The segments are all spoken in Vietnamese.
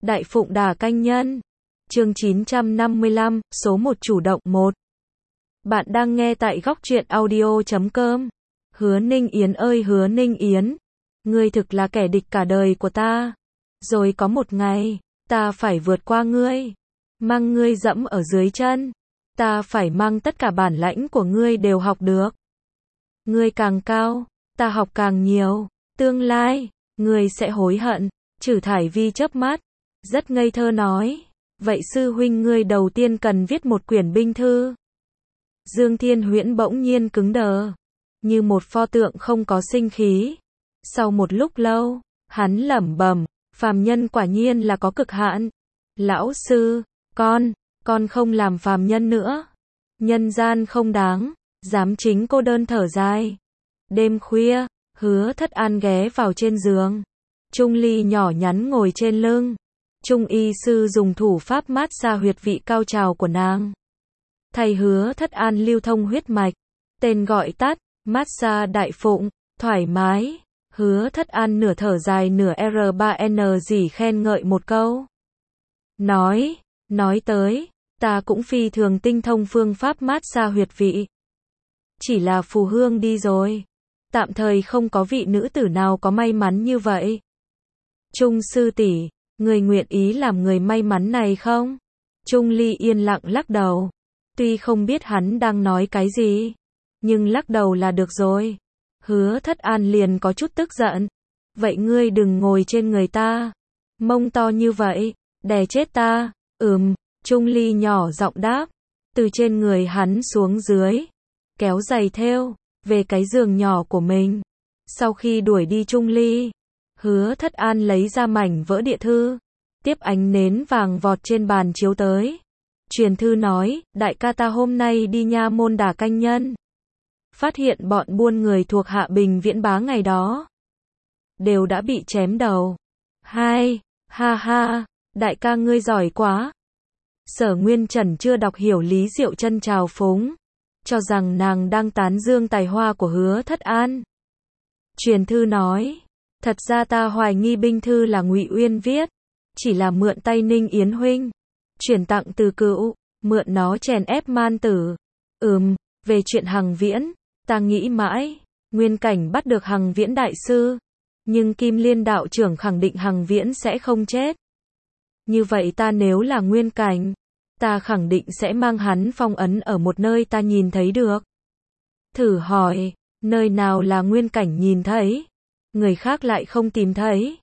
Đại Phụng Đà Canh Nhân. Chương 955, số 1 chủ động 1. Bạn đang nghe tại góc truyện audio.com. Hứa Ninh Yến ơi Hứa Ninh Yến, ngươi thực là kẻ địch cả đời của ta. Rồi có một ngày, ta phải vượt qua ngươi, mang ngươi dẫm ở dưới chân. Ta phải mang tất cả bản lãnh của ngươi đều học được. Ngươi càng cao, ta học càng nhiều. Tương lai, ngươi sẽ hối hận. Trử Thải Vi chớp mắt, rất ngây thơ nói. Vậy sư huynh ngươi đầu tiên cần viết một quyển binh thư. Dương Thiên Huyễn bỗng nhiên cứng đờ, như một pho tượng không có sinh khí. Sau một lúc lâu, hắn lẩm bẩm, phàm nhân quả nhiên là có cực hạn. Lão sư, con không làm phàm nhân nữa. Nhân gian không đáng, dám chính cô đơn thở dài. Đêm khuya, Hứa Thất An ghé vào trên giường. Trung Ly nhỏ nhắn ngồi trên lưng. Trung y sư dùng thủ pháp mát xa huyệt vị cao trào của nàng. Thầy Hứa Thất An lưu thông huyết mạch. Tên gọi tắt, mát xa Đại Phụng, thoải mái. Hứa Thất An nửa thở dài nửa R3N gì khen ngợi một câu. Nói tới, ta cũng phi thường tinh thông phương pháp mát xa huyệt vị. Chỉ là Phù Hương đi rồi. Tạm thời không có vị nữ tử nào có may mắn như vậy. Trung sư tỷ, người nguyện ý làm người may mắn này không? Trung Ly yên lặng lắc đầu. Tuy không biết hắn đang nói cái gì, nhưng lắc đầu là được rồi. Hứa Thất An liền có chút tức giận. Vậy ngươi đừng ngồi trên người ta. Mông to như vậy, đè chết ta. Trung Ly nhỏ giọng đáp. Từ trên người hắn xuống dưới, kéo giày thêu về cái giường nhỏ của mình. Sau khi đuổi đi Trung Ly, Hứa Thất An lấy ra mảnh vỡ địa thư, tiếp ánh nến vàng vọt trên bàn chiếu tới. Truyền thư nói, đại ca ta hôm nay đi nha môn Đà Canh Nhân. Phát hiện bọn buôn người thuộc Hạ Bình Viễn Bá ngày đó đều đã bị chém đầu. Ha, đại ca ngươi giỏi quá. Sở Nguyên Trần chưa đọc hiểu Lý Diệu Chân trào phúng, cho rằng nàng đang tán dương tài hoa của Hứa Thất An. Truyền thư nói, thật ra ta hoài nghi binh thư là Ngụy Uyên viết, chỉ là mượn tay Ninh Yến huynh, chuyển tặng từ cữu, mượn nó chèn ép man tử. Về chuyện Hằng Viễn, ta nghĩ mãi, Nguyên Cảnh bắt được Hằng Viễn đại sư, nhưng Kim Liên đạo trưởng khẳng định Hằng Viễn sẽ không chết. Như vậy ta nếu là Nguyên Cảnh, ta khẳng định sẽ mang hắn phong ấn ở một nơi ta nhìn thấy được. Thử hỏi, nơi nào là Nguyên Cảnh nhìn thấy, người khác lại không tìm thấy?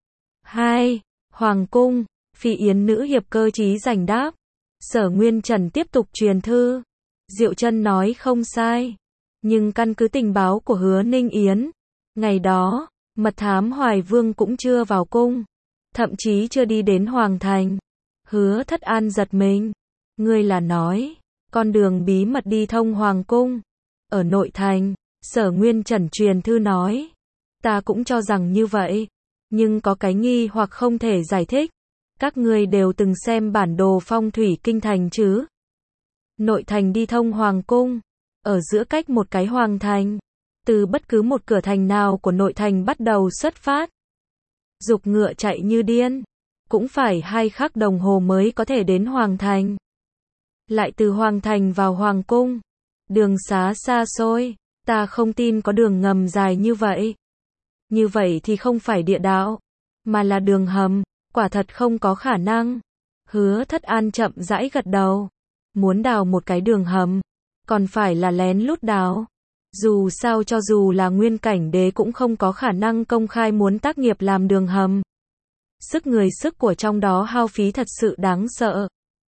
Hoàng cung, Phi Yến nữ hiệp cơ trí giành đáp. Sở Nguyên Trần tiếp tục truyền thư. Diệu Chân nói không sai, nhưng căn cứ tình báo của Hứa Ninh Yến, ngày đó, mật thám Hoài Vương cũng chưa vào cung, thậm chí chưa đi đến Hoàng thành. Hứa Thất An giật mình. Ngươi là nói, con đường bí mật đi thông Hoàng cung ở nội thành? Sở Nguyên Trần truyền thư nói. Ta cũng cho rằng như vậy, nhưng có cái nghi hoặc không thể giải thích. Các ngươi đều từng xem bản đồ phong thủy kinh thành chứ? Nội thành đi thông Hoàng cung, ở giữa cách một cái Hoàng thành, từ bất cứ một cửa thành nào của nội thành bắt đầu xuất phát, giục ngựa chạy như điên, cũng phải 2 khắc đồng hồ mới có thể đến Hoàng thành. Lại từ Hoàng thành vào Hoàng cung, đường xá xa xôi, ta không tin có đường ngầm dài như vậy. Như vậy thì không phải địa đạo, mà là đường hầm, quả thật không có khả năng. Hứa Thất An chậm rãi gật đầu. Muốn đào một cái đường hầm, còn phải là lén lút đào. Dù sao cho dù là Nguyên Cảnh đế cũng không có khả năng công khai muốn tác nghiệp làm đường hầm. Sức người sức của trong đó hao phí thật sự đáng sợ.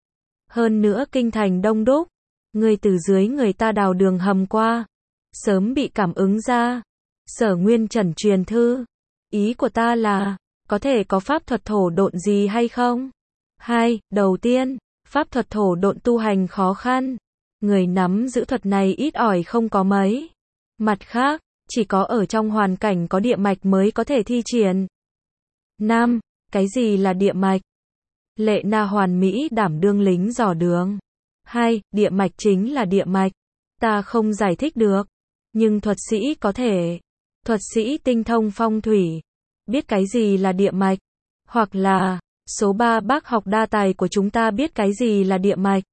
Hơn nữa kinh thành đông đúc, người từ dưới người ta đào đường hầm qua, sớm bị cảm ứng ra. Sở Nguyên Trần truyền thư. Ý của ta là, có thể có pháp thuật thổ độn gì hay không? Đầu tiên, pháp thuật thổ độn tu hành khó khăn. Người nắm giữ thuật này ít ỏi không có mấy. Mặt khác, chỉ có ở trong hoàn cảnh có địa mạch mới có thể thi triển. Cái gì là địa mạch? Lệ Na hoàn mỹ đảm đương lính dò đường. Địa mạch chính là địa mạch. Ta không giải thích được, nhưng thuật sĩ có thể. Thuật sĩ tinh thông phong thủy, biết cái gì là địa mạch, hoặc là Số 3 bác học đa tài của chúng ta biết cái gì là địa mạch.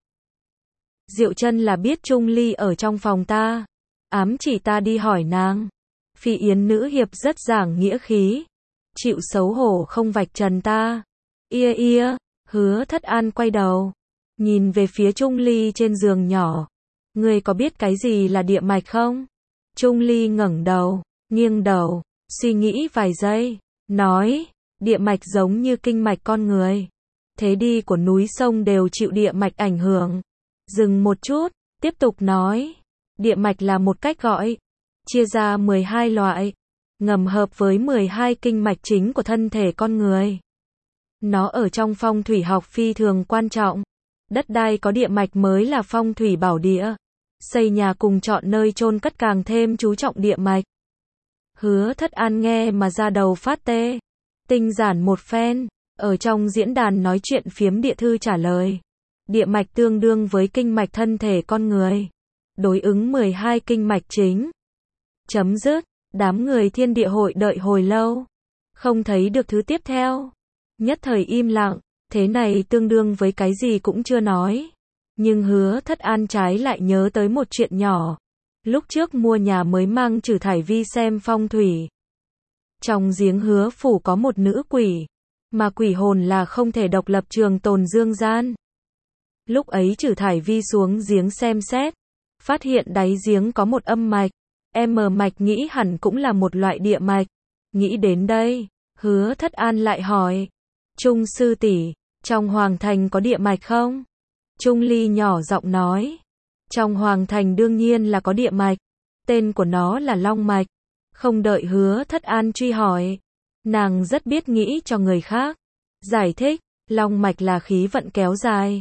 Diệu Chân là biết Trung Ly ở trong phòng ta. Ám chỉ ta đi hỏi nàng. Phi Yến nữ hiệp rất giảng nghĩa khí. Chịu xấu hổ không vạch trần ta. Ia, Hứa Thất An quay đầu. Nhìn về phía Trung Ly trên giường nhỏ. Ngươi có biết cái gì là địa mạch không? Trung Ly ngẩng đầu, nghiêng đầu, suy nghĩ vài giây. Nói, địa mạch giống như kinh mạch con người. Thế đi của núi sông đều chịu địa mạch ảnh hưởng. Dừng một chút, tiếp tục nói. Địa mạch là một cách gọi. Chia ra 12 loại. Ngầm hợp với 12 kinh mạch chính của thân thể con người. Nó ở trong phong thủy học phi thường quan trọng. Đất đai có địa mạch mới là phong thủy bảo địa. Xây nhà cùng chọn nơi chôn cất càng thêm chú trọng địa mạch. Hứa Thất An nghe mà ra đầu phát tê. Tinh giản một phen, ở trong diễn đàn nói chuyện phiếm địa thư trả lời. Địa mạch tương đương với kinh mạch thân thể con người. Đối ứng 12 kinh mạch chính. Chấm dứt, đám người thiên địa hội đợi hồi lâu. Không thấy được thứ tiếp theo. Nhất thời im lặng, thế này tương đương với cái gì cũng chưa nói. Nhưng Hứa Thất An trái lại nhớ tới một chuyện nhỏ. Lúc trước mua nhà mới mang Trử Thải Vi xem phong thủy. Trong giếng Hứa phủ có một nữ quỷ. Mà quỷ hồn là không thể độc lập trường tồn dương gian. Lúc ấy Trử Thải Vi xuống giếng xem xét. Phát hiện đáy giếng có một âm mạch. Mạch nghĩ hẳn cũng là một loại địa mạch. Nghĩ đến đây, Hứa Thất An lại hỏi. Trung sư tỷ, trong Hoàng Thành có địa mạch không? Trung Ly nhỏ giọng nói. Trong Hoàng Thành đương nhiên là có địa mạch. Tên của nó là Long Mạch. Không đợi Hứa Thất An truy hỏi. Nàng rất biết nghĩ cho người khác. Giải thích, Long Mạch là khí vận kéo dài.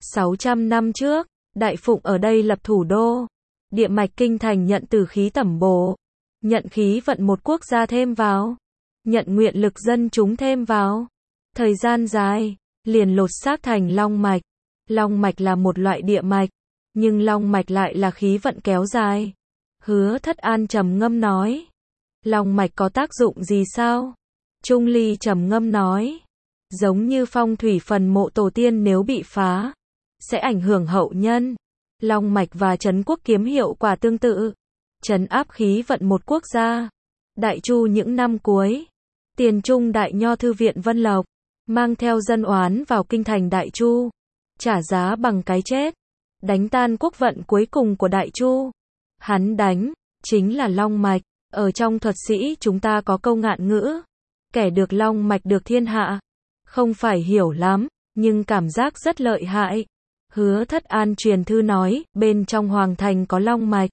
600 năm trước, Đại Phụng ở đây lập thủ đô. Địa mạch kinh thành nhận từ khí tẩm bổ. Nhận khí vận một quốc gia thêm vào. Nhận nguyện lực dân chúng thêm vào. Thời gian dài, liền lột xác thành Long Mạch. Long Mạch là một loại địa mạch. Nhưng Long Mạch lại là khí vận kéo dài. Hứa Thất An trầm ngâm nói. Long Mạch có tác dụng gì sao? Trung Ly trầm ngâm nói. Giống như phong thủy phần mộ tổ tiên nếu bị phá. Sẽ ảnh hưởng hậu nhân. Long Mạch và Trấn Quốc Kiếm hiệu quả tương tự. Trấn áp khí vận một quốc gia. Đại Chu những năm cuối. Tiền Trung Đại Nho Thư viện Vân Lộc. Mang theo dân oán vào kinh thành Đại Chu. Trả giá bằng cái chết. Đánh tan quốc vận cuối cùng của Đại Chu. Hắn đánh, chính là Long Mạch. Ở trong thuật sĩ chúng ta có câu ngạn ngữ. Kẻ được Long Mạch được thiên hạ. Không phải hiểu lắm, nhưng cảm giác rất lợi hại. Hứa Thất An truyền thư nói, bên trong Hoàng Thành có Long Mạch.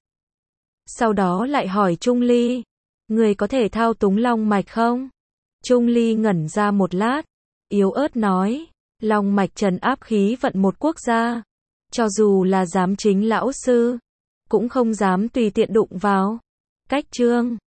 Sau đó lại hỏi Trung Ly. Người có thể thao túng Long Mạch không? Trung Ly ngẩn ra một lát. Yếu ớt nói. Long Mạch trấn áp khí vận một quốc gia. Cho dù là giám chính lão sư. Cũng không dám tùy tiện đụng vào. Cách chương